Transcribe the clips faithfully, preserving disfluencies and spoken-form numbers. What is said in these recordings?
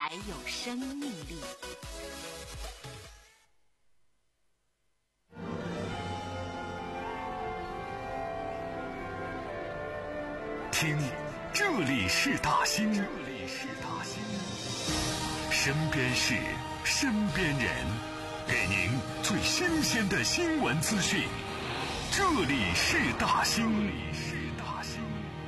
还有生命力。 听，这里是大兴，这里是大兴，身边事，身边人，给您最新鲜的新闻资讯。这里是大兴，这里是大兴。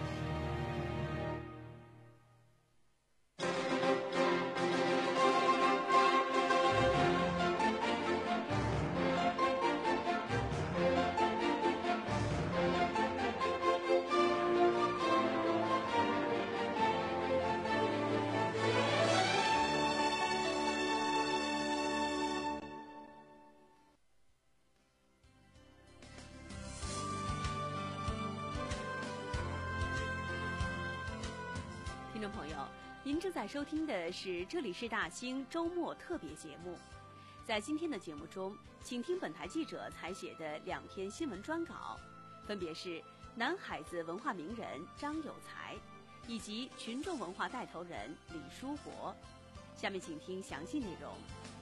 听众朋友，您正在收听的是这里是大兴周末特别节目。在今天的节目中，请听本台记者采写的两篇新闻专稿，分别是南海子文化名人张有才以及群众文化带头人李书博。下面请听详细内容。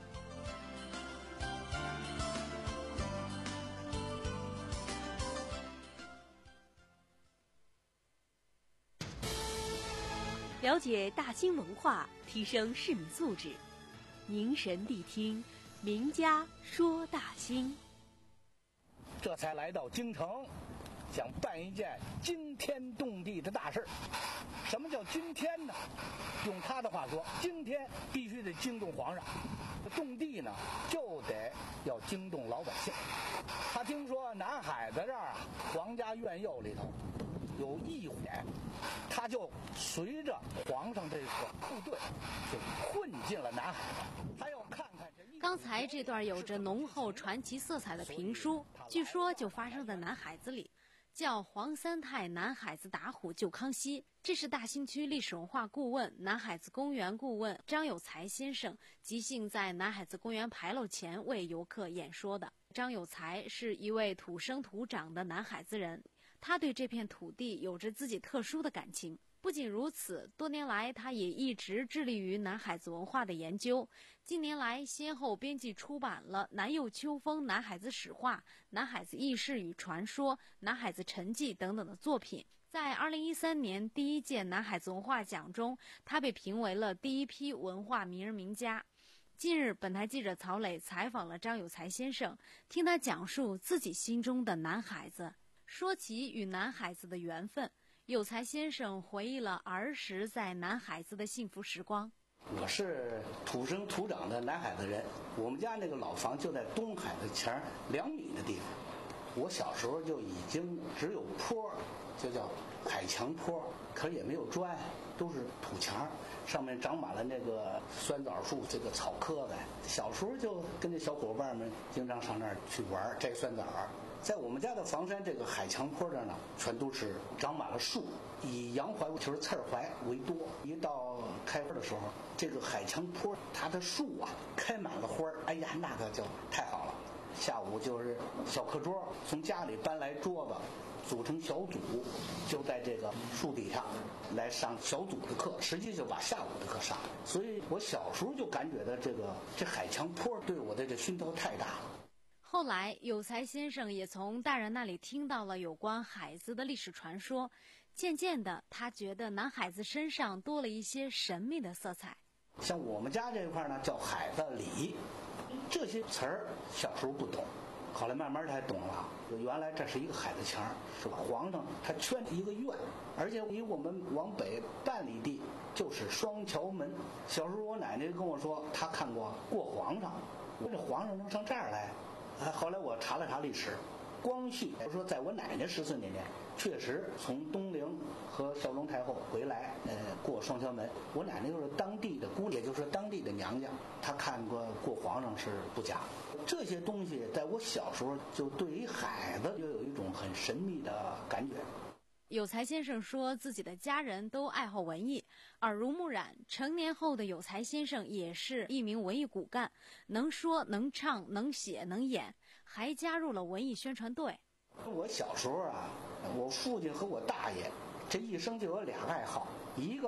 了解大兴文化，提升市民素质。凝神谛听，名家说大兴。 这才来到京城，想办一件惊天动地的大事。什么叫惊天呢？用他的话说，惊天必须得惊动皇上，动地呢就得要惊动老百姓。他听说南海在这儿啊，皇家院囿里头有异火，他就随着皇上这个部队就混进了南海。他要看看这。 刚才这段有着浓厚传奇色彩的评书，据说就发生在南海子里，叫黄三太南海子打虎救康熙。这是大兴区历史文化顾问、南海子公园顾问张有才先生即兴在南海子公园牌楼前为游客演说的。张有才是一位土生土长的南海子人，他对这片土地有着自己特殊的感情。不仅如此，多年来他也一直致力于南海子文化的研究。近年来先后编辑出版了《南佑秋风南海子史话》《南海子轶事与传说》《南海子陈记》等等的作品。在二零一三年第一届南海子文化奖中，他被评为了第一批文化名人名家。近日，本台记者曹磊采访了张有才先生，听他讲述自己心中的南海子。说起与南海子的缘分，有才先生回忆了儿时在南海子的幸福时光。 我是土生土长的南海子人，我们家那个老房就在东海的前两米的地方。我小时候就已经只有坡，就叫海墙坡，可是也没有砖，都是土墙，上面长满了那个酸枣树，这个草棵子。小时候就跟着小伙伴们经常上那儿去玩，摘酸枣。在我们家的房山这个海墙坡这儿呢，全都是长满了树，以洋槐就是刺儿槐为多。一到开花的时候，这个海墙坡它的树啊开满了花儿，哎呀，那个就太好了。下午就是小课桌，从家里搬来桌子，组成小组，就在这个树底下来上小组的课，实际就把下午的课上。所以我小时候就感觉到这个这海墙坡对我的这熏陶太大了。 后来，有才先生也从大人那里听到了有关海子的历史传说，渐渐的，他觉得南海子身上多了一些神秘的色彩。 像我们家这一块呢，叫海子里，这些词儿小时候不懂，后来慢慢才懂了。原来这是一个海子墙，是吧？皇上他圈一个院，而且离我们往北半里地就是双桥门。小时候我奶奶跟我说，她看过过皇上，我这皇上能上这儿来？啊，后来我查了查历史，光绪我说在我奶奶十岁那年，确实从东陵和孝庄太后回来，呃，过双桥门。我奶奶又是当地的姑，也就是当地的娘家，她看过过皇上是不假。这些东西在我小时候就对于海子就有一种很神秘的感觉。 有才先生说自己的家人都爱好文艺，耳濡目染，成年后的有才先生也是一名文艺骨干，能说能唱能写能演，还加入了文艺宣传队。 我小时候啊，我父亲和我大爷这一生就有俩爱好，一个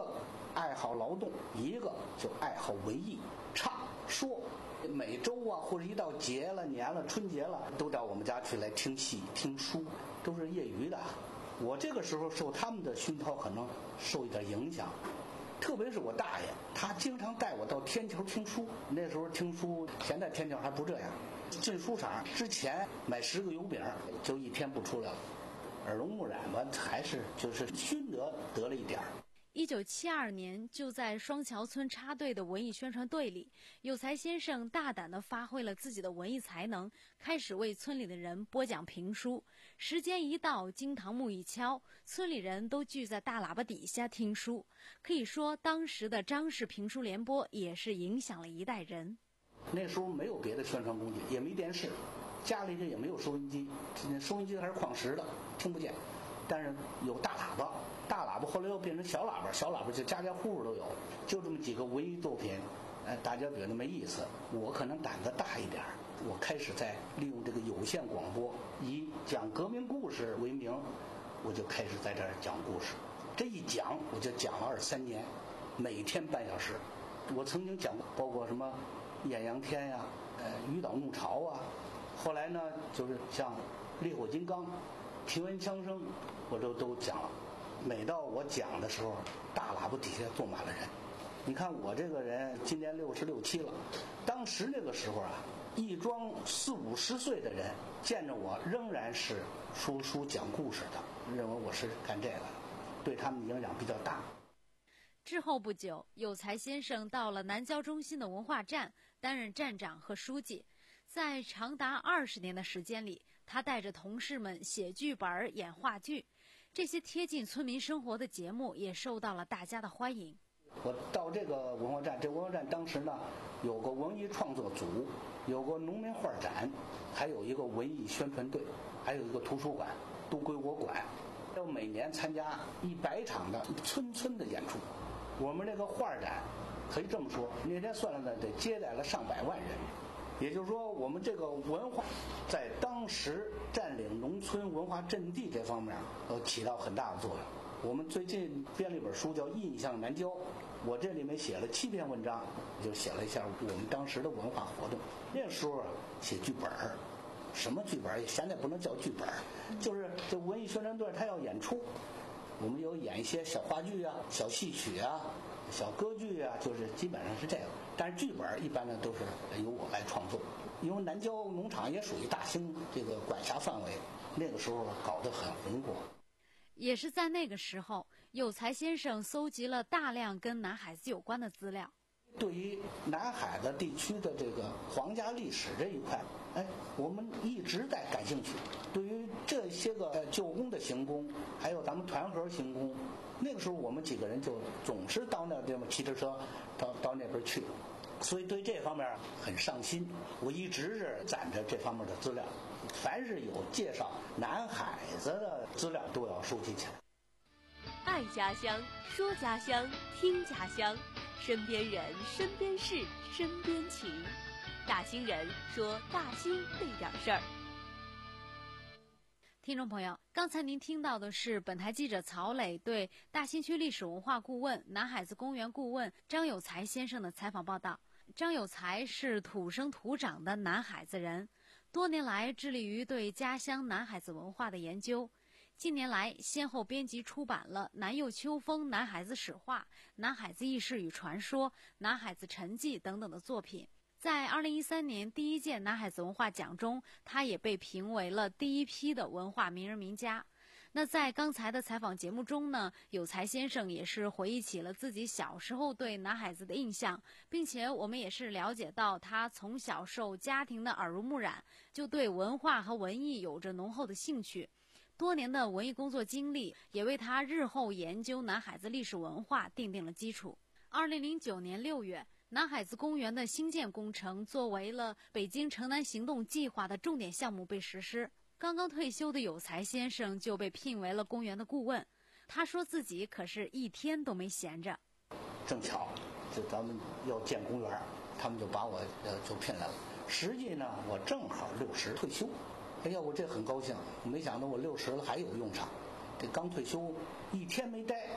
爱好劳动，一个就爱好文艺，唱说。每周啊，或者一到节了、年了、春节了，都到我们家去来听戏、听书，都是业余的。我这个时候受他们的熏陶，可能受一点影响。特别是我大爷，他经常带我到天桥听书。那时候听书，现在天桥还不这样。进书场之前买十个油饼，就一天不出来了。耳濡目染吧，还是就是熏得得了一点儿。 一九七二年，就在双桥村插队的文艺宣传队里，有才先生大胆地发挥了自己的文艺才能，开始为村里的人播讲评书。时间一到，惊堂木一敲，村里人都聚在大喇叭底下听书。可以说，当时的张氏评书联播也是影响了一代人。 那时候没有别的宣传工具，也没电视，家里也没有收音机，收音机还是矿石的，听不见。但是有大喇叭，大喇叭后来又变成小喇叭，小喇叭就家家户户都有，就这么几个文艺作品，哎，大家觉得没意思。我可能胆子大一点，我开始在利用这个有线广播，以讲革命故事为名，我就开始在这儿讲故事。这一讲我就讲了二三年，每天半小时。我曾经讲过，包括什么艳阳天呀、呃渔岛怒潮啊，后来呢就是像烈火金刚、平原枪声，我都都讲了。每到我讲的时候，大喇叭底下坐满了人。你看我这个人今年六十六七了，当时那个时候啊，一庄四五十岁的人见着我仍然是说书讲故事的，认为我是干这个的，对他们影响比较大。 之后不久，有才先生到了南郊中心的文化站担任站长和书记。在长达二十年的时间里，他带着同事们写剧本、演话剧，这些贴近村民生活的节目也受到了大家的欢迎。 我到这个文化站，这文化站当时呢有个文艺创作组，有个农民画展，还有一个文艺宣传队，还有一个图书馆，都归我管。要每年参加一百场的村村的演出。我们这个画展可以这么说，那天算了呢，得接待了上百万人。也就是说，我们这个文化在当时占领农村文化阵地这方面都起到很大的作用。我们最近编了一本书叫《印象南郊》，我这里面写了七篇文章，就写了一下我们当时的文化活动。那时候啊，写剧本儿，什么剧本儿？现在不能叫剧本儿，就是这文艺宣传队他要演出，我们有演一些小话剧啊、小戏曲啊、小歌剧啊，就是基本上是这个。但是剧本一般呢都是由我来创作，因为南郊农场也属于大兴这个管辖范围，那个时候搞得很红火。 也是在那个时候，有才先生搜集了大量跟南海子有关的资料。 对于南海子地区的这个皇家历史这一块，哎，我们一直在感兴趣。对于这些个旧宫的行宫，还有咱们团河行宫，那个时候我们几个人就总是到那地方骑着车到到那边去，所以对这方面很上心。我一直是攒着这方面的资料，凡是有介绍南海子的资料都要收集起来。 爱家乡，说家乡，听家乡，身边人，身边事，身边情。大兴人说大兴那点事儿。 听众朋友，刚才您听到的是本台记者曹磊对大兴区历史文化顾问、南海子公园顾问张有才先生的采访报道。张有才是土生土长的南海子人，多年来致力于对家乡南海子文化的研究。近年来，先后编辑出版了《南佑秋风南海子史话》《南海子轶事与传说》《南海子陈记》等等的作品。在二零一三年第一届南海子文化奖中，他也被评为了第一批的文化名人名家。那在刚才的采访节目中呢，有才先生也是回忆起了自己小时候对南海子的印象，并且我们也是了解到他从小受家庭的耳濡目染，就对文化和文艺有着浓厚的兴趣。多年的文艺工作经历也为他日后研究南海子历史文化奠定了基础。二零零九年六月，南海子公园的兴建工程作为了北京城南行动计划的重点项目被实施。刚刚退休的有才先生就被聘为了公园的顾问。他说自己可是一天都没闲着。 正巧，就咱们要建公园，他们就把我呃就聘来了。实际呢，我正好六十退休。哎呀，我这很高兴，没想到我六十了还有用场。这刚退休，一天没待，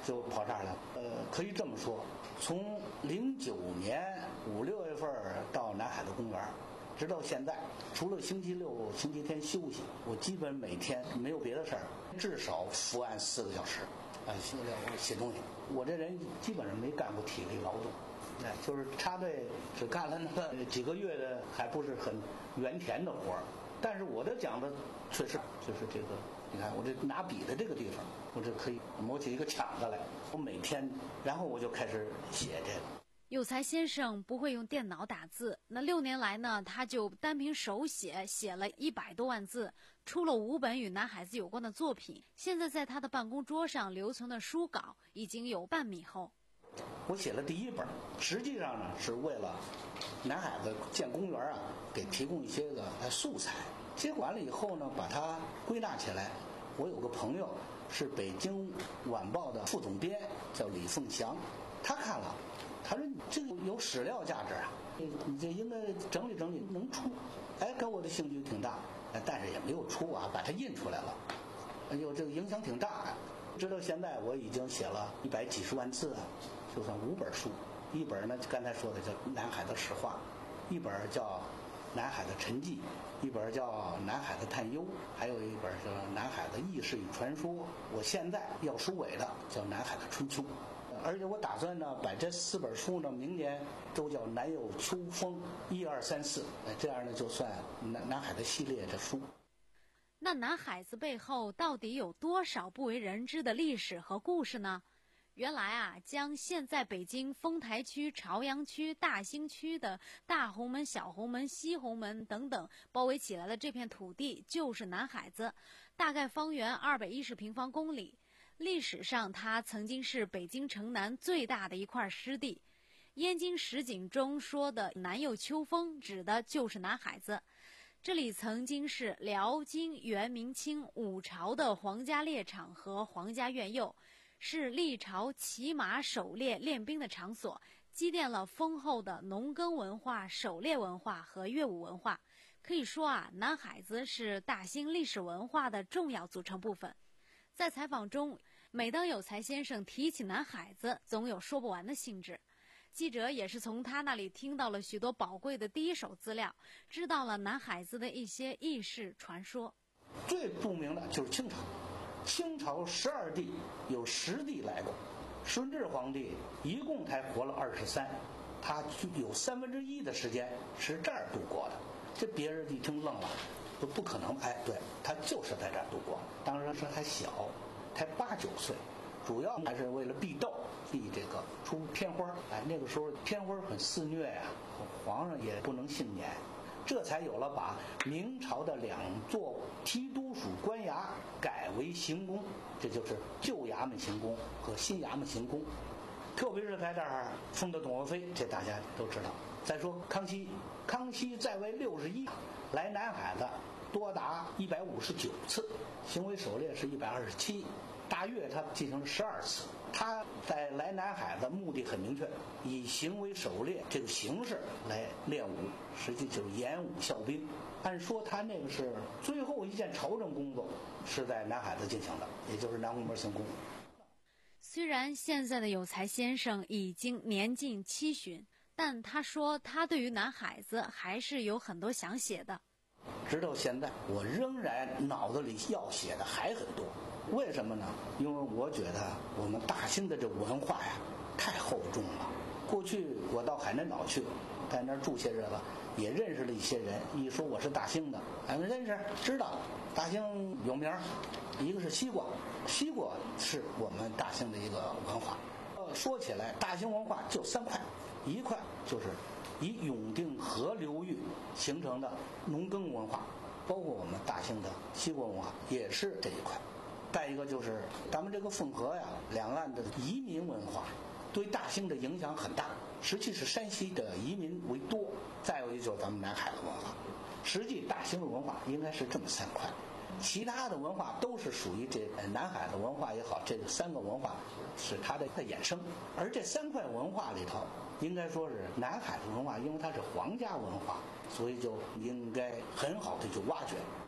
就跑这儿来。呃，可以这么说，从零九年五六月份到南海的公园，直到现在，除了星期六、星期天休息，我基本每天没有别的事儿，至少伏案四个小时，啊，写写东西。我这人基本上没干过体力劳动，哎，就是插队只干了那个几个月的，还不是很原田的活儿。但是我的讲的确实就是这个，你看我这拿笔的这个地方，我这可以磨起一个抢子来。我每天，然后我就开始写这个。 有才先生不会用电脑打字，那六年来呢，他就单凭手写写了一百多万字，出了五本与南海子有关的作品。现在在他的办公桌上留存的书稿已经有半米厚。 我写了第一本，实际上呢是为了南海子建公园啊，给提供一些个素材。接完了以后呢，把它归纳起来。我有个朋友是北京晚报的副总编，叫李凤祥，他看了，他说这个有史料价值啊，你你这应该整理整理能出。哎，跟我的兴趣挺大，但是也没有出啊，把它印出来了。哎呦，这个影响挺大。直到现在我已经写了一百几十万字啊，就算五本书。一本呢，刚才说的叫《南海的史话》，一本叫《南海的沉寂》，一本叫《南海的探忧》，还有一本叫《南海的轶事与传说》。我现在要收尾的叫《南海的春秋》，而且我打算呢，把这四本书呢，明年都叫《南有秋风》一二三四，这样呢，就算南南海的系列的书。 那南海子背后到底有多少不为人知的历史和故事呢？原来啊，将现在北京丰台区、朝阳区、大兴区的大红门、小红门、西红门等等包围起来的这片土地就是南海子，大概方圆二百一十平方公里。历史上它曾经是北京城南最大的一块湿地。燕京实景中说的南有秋风指的就是南海子。这里曾经是辽金元明清五朝的皇家猎场和皇家苑囿，是历朝骑马狩猎练兵的场所，积淀了丰厚的农耕文化、狩猎文化和乐舞文化。可以说啊，南海子是大兴历史文化的重要组成部分。在采访中，每当有才先生提起南海子，总有说不完的兴致。记者也是从他那里听到了许多宝贵的第一手资料，知道了南海子的一些轶事传说。 最著名的就是清朝，清朝十二帝有十帝来过，顺治皇帝一共才活了二十三，他有三分之一的时间是这儿度过的。这别人一听愣了，说不可能，哎，对，他就是在这儿度过。当时是还小，才八九岁，主要还是为了避斗。避这个出天花，哎，那个时候天花很肆虐呀、啊，皇上也不能幸免，这才有了把明朝的两座提督署官衙改为行宫，这就是旧衙门行宫和新衙门行宫。特别是在这儿封的董鄂妃，这大家都知道。再说康熙，康熙在位六十一，来南海的多达一百五十九次，行为狩猎是一百二十七，大阅他进行了十二次。他在来南海的目的很明确，以行为狩猎这个形式来练武，实际就是演武效兵。按说他那个是最后一件朝政工作是在南海子进行的，也就是南红门行宫。 虽然现在的有才先生已经年近七旬，但他说他对于南海子还是有很多想写的。 直到现在，我仍然脑子里要写的还很多。为什么呢？因为我觉得我们大兴的这文化呀太厚重了。过去我到海南岛去，在那儿住些日子，也认识了一些人。一说我是大兴的，俺们认识知道大兴有名，一个是西瓜，西瓜是我们大兴的一个文化。呃，说起来，大兴文化就三块，一块就是以永定河流域形成的农耕文化，包括我们大兴的西瓜文化也是这一块。再一个就是咱们这个汾河呀，两岸的移民文化对大兴的影响很大，实际是山西的移民为多。再有一个就是咱们南海的文化，实际大兴的文化应该是这么三块，其他的文化都是属于这南海的文化也好，这三个文化是它的衍生。而这三块文化里头，应该说是南海的文化，因为它是皇家文化，所以就应该很好的去挖掘。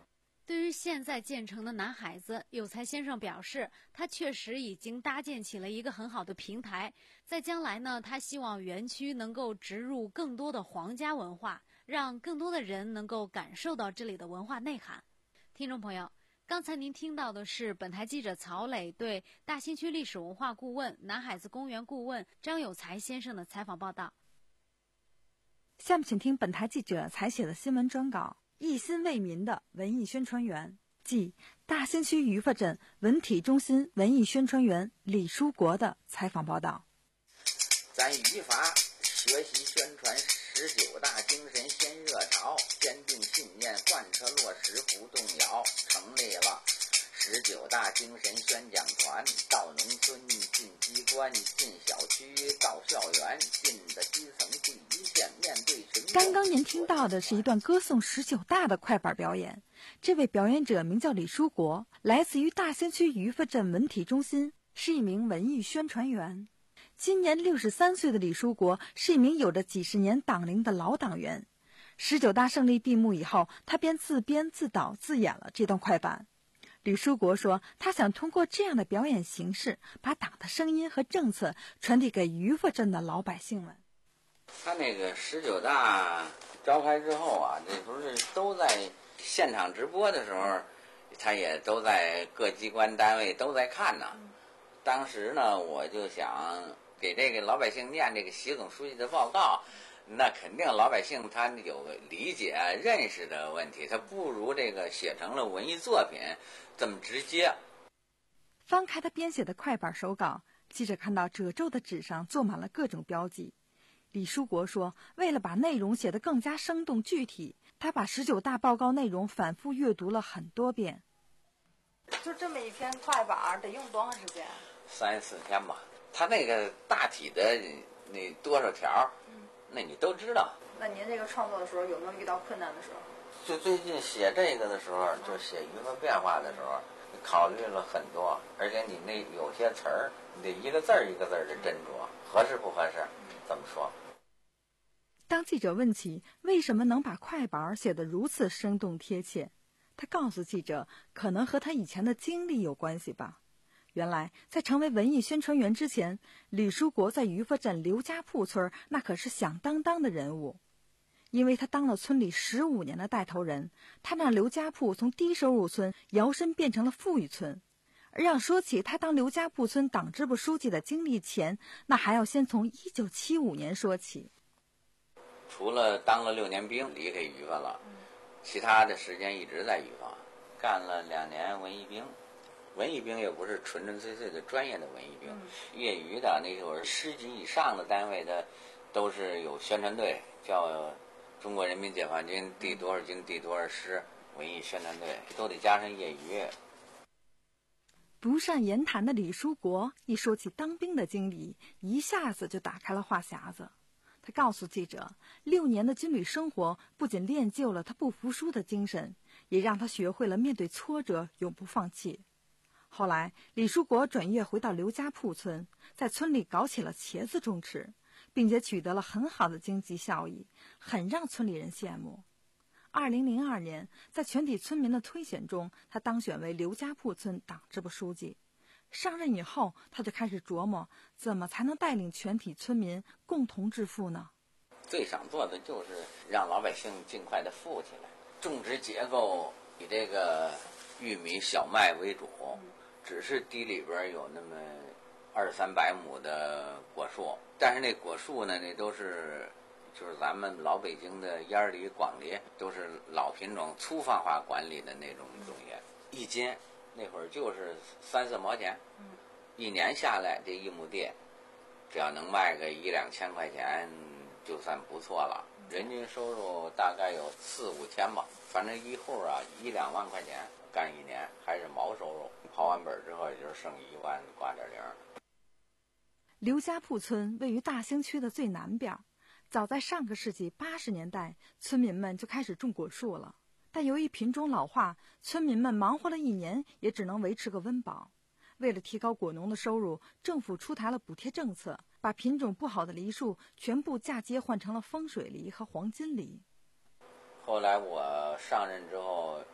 对于现在建成的南海子，有才先生表示，他确实已经搭建起了一个很好的平台。在将来呢，他希望园区能够植入更多的皇家文化，让更多的人能够感受到这里的文化内涵。听众朋友，刚才您听到的是本台记者曹磊对大兴区历史文化顾问、南海子公园顾问张有才先生的采访报道。 下面请听本台记者采写的新闻专稿，一心为民的文艺宣传员，即大兴区鱼发镇文体中心文艺宣传员李书国的采访报道。 咱语法学习宣传十九大精神先热潮，坚定信念贯彻落实不动摇，成立了十九大精神宣讲团，到农村进机关进小区到校园，进的基层第一线，面对群众。 刚刚您听到的是一段歌颂十九大的快板表演，这位表演者名叫李书国，来自于大兴区鱼发镇文体中心，是一名文艺宣传员。今年六十三岁的李书国是一名有着几十年党龄的老党员。十九大胜利闭幕以后，他便自编自导自演了这段快板。李书国说，他想通过这样的表演形式，把党的声音和政策传递给鱼发镇的老百姓们。 他那个十九大召开之后啊，这不是都在现场直播的时候，他也都在各机关单位都在看呢。当时呢，我就想给这个老百姓念这个习总书记的报告，那肯定老百姓他有理解认识的问题，他不如这个写成了文艺作品这么直接。 翻开他编写的快板手稿，记者看到褶皱的纸上做满了各种标记。李书国说，为了把内容写得更加生动具体，他把十九大报告内容反复阅读了很多遍。 就这么一篇快板得用多长时间？ 三四天吧。他那个大体的那多少条，嗯，那你都知道。 那您这个创作的时候有没有遇到困难的时候？ 就最近写这个的时候，就写鱼发变化的时候，考虑了很多，而且你那有些词儿，你得一个字儿一个字儿的斟酌，合适不合适，怎么说？ 当记者问起为什么能把快板写得如此生动贴切，他告诉记者，可能和他以前的经历有关系吧。原来在成为文艺宣传员之前，李书国在鱼发镇刘家铺村那可是响当当的人物。因为他当了村里十五年的带头人，他让刘家铺从低收入村摇身变成了富裕村。而要说起他当刘家铺村党支部书记的经历前，那还要先从一九七五年说起。 除了当了六年兵离开鱼发了，其他的时间一直在鱼发，干了两年文艺兵。文艺兵也不是纯纯粹粹的专业的文艺兵，嗯、业余的那会儿师级以上的单位的都是有宣传队，叫中国人民解放军第多少军第多少师文艺宣传队，都得加上业余。 不善言谈的李书国一说起当兵的经历，一下子就打开了话匣子。他告诉记者，六年的军旅生活不仅练就了他不服输的精神，也让他学会了面对挫折永不放弃。后来李书国转业回到刘家铺村，在村里搞起了茄子种植，并且取得了很好的经济效益，很让村里人羡慕。二零零二年，在全体村民的推选中，他当选为刘家铺村党支部书记。上任以后，他就开始琢磨怎么才能带领全体村民共同致富呢？ 最想做的就是让老百姓尽快的富起来。种植结构以这个玉米、小麦为主，只是地里边有那么二三百亩的果树，但是那果树呢，那都是就是咱们老北京的烟梨、广梨，都是老品种粗放化管理的那种种叶，一斤那会儿就是三四毛钱，一年下来这一亩地，只要能卖个一两千块钱，就算不错了。人均收入大概有四五千吧，反正一户啊一两万块钱干一年，还是毛收入。刨完本之后也就是剩一万挂点零。 刘家铺村位于大兴区的最南边，早在上个世纪八十年代，村民们就开始种果树了。但由于品种老化，村民们忙活了一年，也只能维持个温饱。为了提高果农的收入，政府出台了补贴政策，把品种不好的梨树全部嫁接换成了风水梨和黄金梨。 后来我上任之后，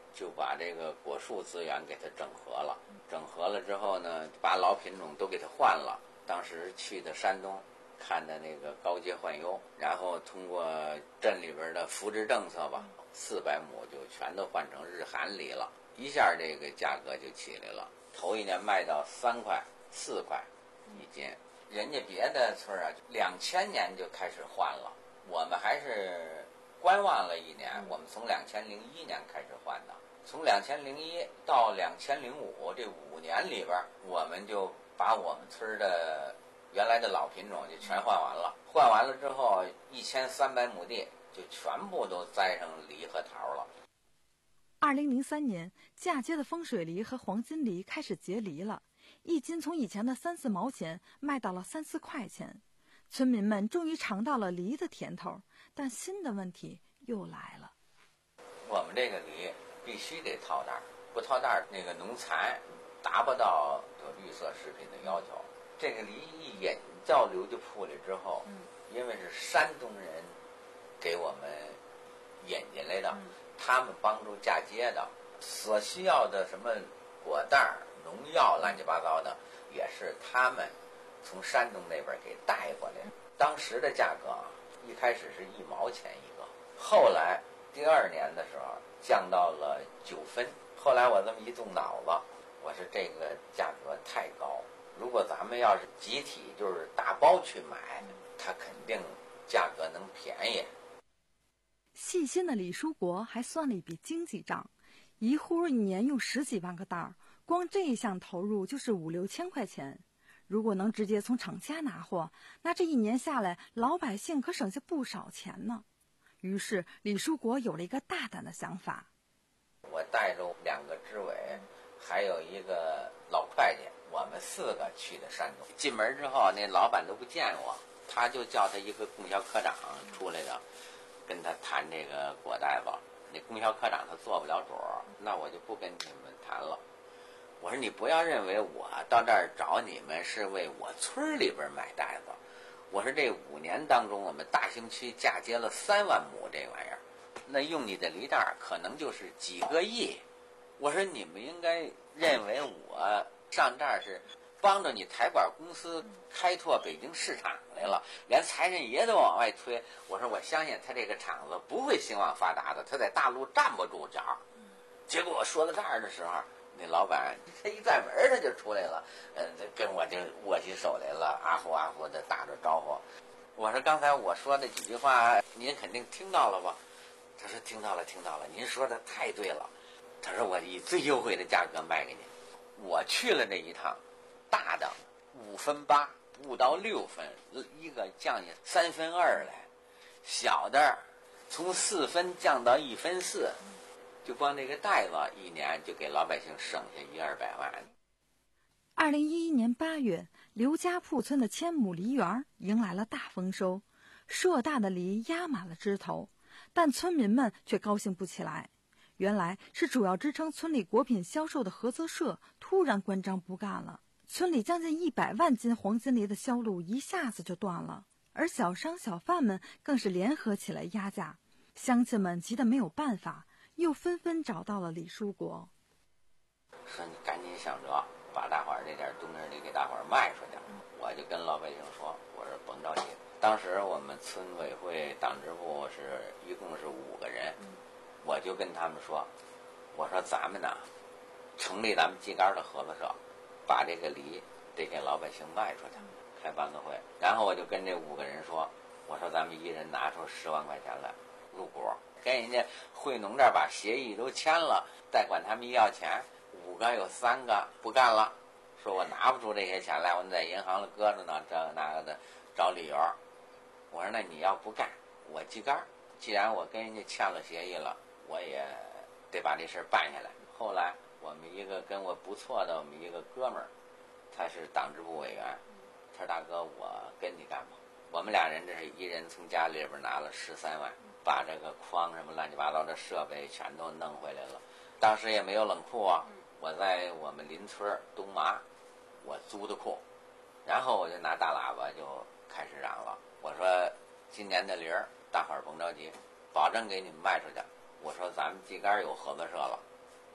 就把这个果树资源给它整合了。整合了之后呢，把老品种都给它换了。当时去的山东，看的那个高阶换优，然后通过镇里边的扶植政策吧，四百亩就全都换成日韩梨了，一下这个价格就起来了。头一年卖到三块、四块一斤，人家别的村啊，两千年就开始换了，我们还是观望了一年。我们从两千零一年开始换的，从两千零一到两千零五这五年里边，我们就把我们村的原来的老品种就全换完了。换完了之后，一千三百亩地就全部都栽上梨和桃了。 二零零三年，嫁接的风水梨和黄金梨开始结梨了，一斤从以前的三四毛钱卖到了三四块钱。村民们终于尝到了梨的甜头，但新的问题又来了。 我们这个梨必须得套袋，不套袋那个农残达不到有绿色食品的要求。这个梨一引到刘家铺里之后，因为是山东人给我们引进来的，他们帮助嫁接的，所需要的什么果袋、农药乱七八糟的，也是他们从山东那边给带过来的。当时的价格一开始是一毛钱一个，后来第二年的时候降到了九分。后来我这么一动脑子，我说这个价格太高，如果咱们要是集体就是大包去买，它肯定价格能便宜。 细心的李书国还算了一笔经济账，一户一年用十几万个袋儿，光这一项投入就是五六千块钱。如果能直接从厂家拿货，那这一年下来，老百姓可省下不少钱呢。于是李书国有了一个大胆的想法。 我带着两个支委，还有一个老会计，我们四个去的山东。进门之后，那老板都不见我，他就叫他一个供销科长出来的，跟他谈这个果袋子。那供销科长他做不了主，那我就不跟你们谈了。我说你不要认为我到这儿找你们是为我村里边买袋子。我说这五年当中，我们大兴区嫁接了三万亩这玩意儿，那用你的梨袋可能就是几个亿。我说你们应该认为我上这儿是帮着你台管公司开拓北京市场来了，连财神爷都往外推。我说我相信他这个厂子不会兴旺发达的，他在大陆站不住脚。结果我说到这儿的时候，那老板他一转门他就出来了，呃，跟我就握起手来了，啊呼啊呼的打着招呼。我说刚才我说的几句话您肯定听到了吧？他说听到了听到了，您说的太对了。他说我以最优惠的价格卖给您。我去了这一趟，大的五分八，不到六分，一个降下三分二来，小的从四分降到一分四。就光这个袋子一年就给老百姓省下一二百万。 二零一一年八月，刘家铺村的千亩梨园迎来了大丰收，硕大的梨压满了枝头，但村民们却高兴不起来。原来是主要支撑村里果品销售的合作社突然关张不干了，村里将近一百万斤黄金梨的销路一下子就断了，而小商小贩们更是联合起来压价，乡亲们急得没有办法，又纷纷找到了李书国， 说你赶紧想着把大伙儿这点冬日梨给大伙儿卖出去。我就跟老百姓说，我说甭着急。当时我们村委会党支部是一共是五个人，我就跟他们说，我说咱们呢成立咱们秸秆的合作社，把这个梨得给老百姓卖出去，开班子会。然后我就跟这五个人说，我说咱们一人拿出十万块钱来入股，跟人家惠农这儿把协议都签了，再管他们要钱。五个有三个不干了，说我拿不出这些钱来，我在银行里搁着呢，这个那个的找理由。我说那你要不干，我秸秆，既然我跟人家签了协议了，我也得把这事办下来。后来我们一个跟我不错的我们一个哥们儿，他是党支部委员，他说大哥我跟你干吧。我们俩人这是一人从家里边拿了十三万，把这个筐什么乱七八糟的设备全都弄回来了。当时也没有冷库啊，我在我们邻村东麻我租的库，然后我就拿大喇叭就开始嚷了，我说今年的梨儿大伙儿甭着急，保证给你们卖出去。我说咱们秸秆有合作社了，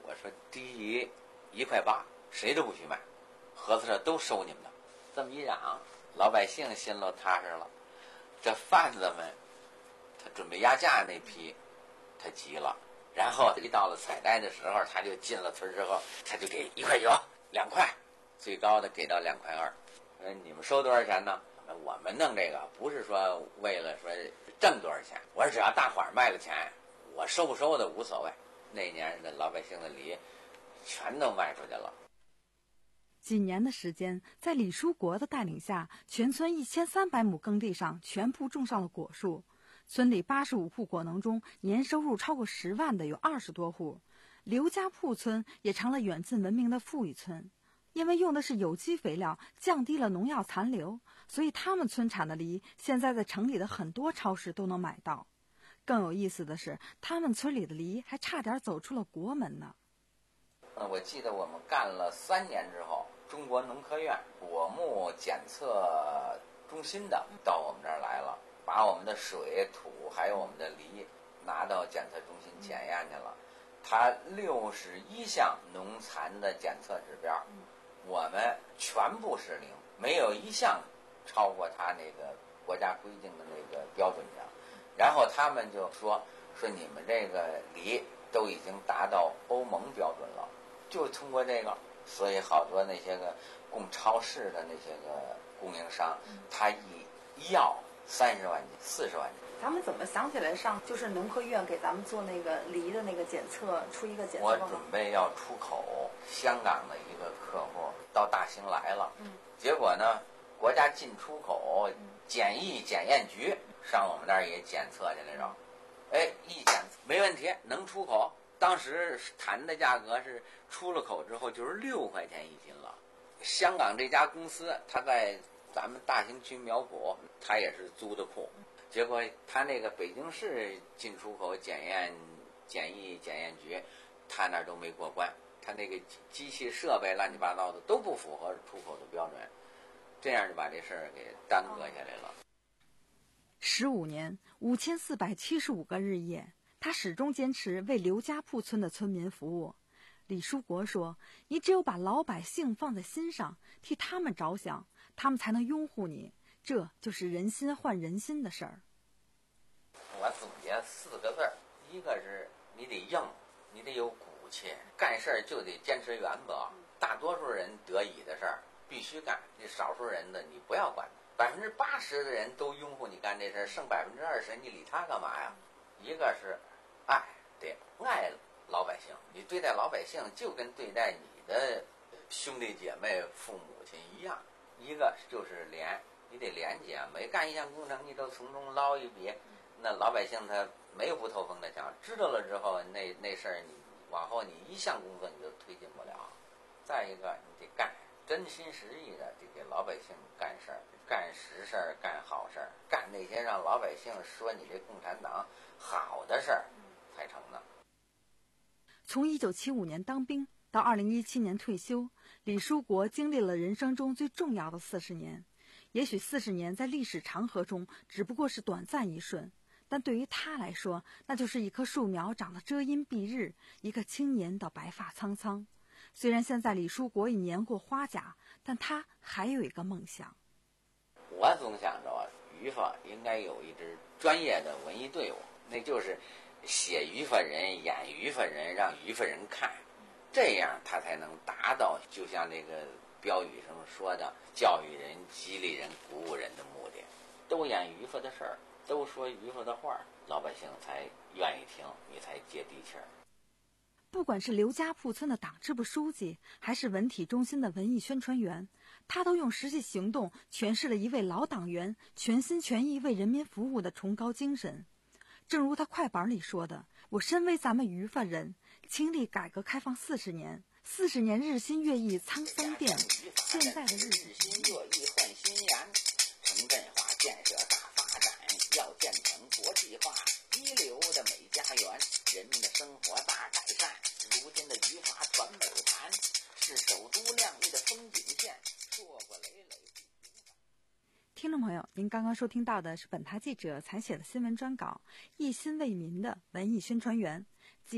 我说第一一块八，谁都不许买，合作社都收你们的。这么一嚷，老百姓心里踏实了。这贩子们，他准备压价那批，他急了。然后一到了采摘的时候，他就进了村之后，他就给一块九、两块，最高的给到两块二。说你们收多少钱呢？我们弄这个不是说为了说挣多少钱，我说只要大伙儿卖了钱，我收不收的无所谓。那年的老百姓的梨全都卖出去了。 几年的时间，在李书国的带领下，全村一千三百亩耕地上全部种上了果树。村里八十五户果农中，年收入超过十万的有二十多户。刘家铺村也成了远近闻名的富裕村，因为用的是有机肥料，降低了农药残留，所以他们村产的梨现在在城里的很多超市都能买到。更有意思的是，他们村里的梨还差点走出了国门呢。 我记得我们干了三年之后，中国农科院果木检测中心的到我们这儿来了，把我们的水土还有我们的梨拿到检测中心检验去了。它六十一项农残的检测指标，我们全部是零，没有一项超过它那个国家规定的那个标准的。然后他们就说说你们这个梨都已经达到欧盟标准了，就通过这个，所以好多那些个供超市的那些个供应商，他一一要三十万斤、四十万斤。 咱们怎么想起来上就是农科院给咱们做那个梨的那个检测，出一个检测报告？ 我准备要出口，香港的一个客户到大兴来了，嗯，结果呢，国家进出口检疫检验局上我们那儿也检测去来着，哎，一检测没问题，能出口。当时谈的价格是出了口之后就是六块钱一斤了。香港这家公司，他在咱们大兴区苗圃，他也是租的库。结果他那个北京市进出口检验检疫检验局，他那儿都没过关，他那个机器设备乱七八糟的都不符合出口的标准，这样就把这事儿给耽搁下来了。 十五年，五千四百七十五个日夜，他始终坚持为刘家铺村的村民服务。李书国说：“你只有把老百姓放在心上，替他们着想，他们才能拥护你。这就是人心换人心的事儿。” 我总结四个字儿，一个是你得硬，你得有骨气，干事儿就得坚持原则。大多数人得以的事儿必须干，这少数人的你不要管。百分之八十的人都拥护你干这事儿，剩百分之二十你理他干嘛呀？一个是爱，得爱老百姓，你对待老百姓就跟对待你的兄弟姐妹、父母亲一样。一个就是廉，你得廉洁，每干一项工程你都从中捞一笔，那老百姓他没有不透风的墙，知道了之后，那那事儿你往后你一项工作你都推进不了。再一个，你得干，真心实意的得给老百姓干事儿，干实事儿，干好事儿，干那些让老百姓说你这共产党好的事儿才成呢。 从一九七五年当兵到二零一七年退休，李书国经历了人生中最重要的四十年。也许四十年在历史长河中只不过是短暂一瞬，但对于他来说，那就是一棵树苗长得遮阴蔽日，一个青年到白发苍苍。虽然现在李书国已年过花甲，但他还有一个梦想。 我总想着啊，于法应该有一支专业的文艺队伍，那就是写于法人、演于法人，让于法人看，这样他才能达到就像这个标语上说的，教育人、激励人、鼓舞人的目的。都演于法的事儿，都说于法的话，老百姓才愿意听，你才接地气儿。 不管是刘家铺村的党支部书记，还是文体中心的文艺宣传员，他都用实际行动诠释了一位老党员全心全意为人民服务的崇高精神。正如他快板里说的：“我身为咱们于法人，经历改革开放四十年，四十年日新月异沧桑变，现在的日日新月异焕新颜，城镇化建设大发展，要建成国际化一流的美家园，人民的生活大改善。如今的于法传美谈，是首都亮丽的风景线，硕果累累。” 听众朋友，您刚刚收听到的是本台记者采写的新闻专稿《一心为民的文艺宣传员》，即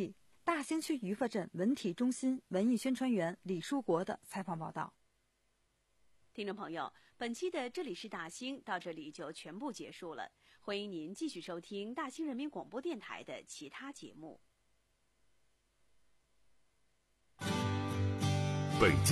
大兴区渔发镇文体中心文艺宣传员李书国的采访报道。 听众朋友，本期的这里是大兴到这里就全部结束了，欢迎您继续收听大兴人民广播电台的其他节目。 北京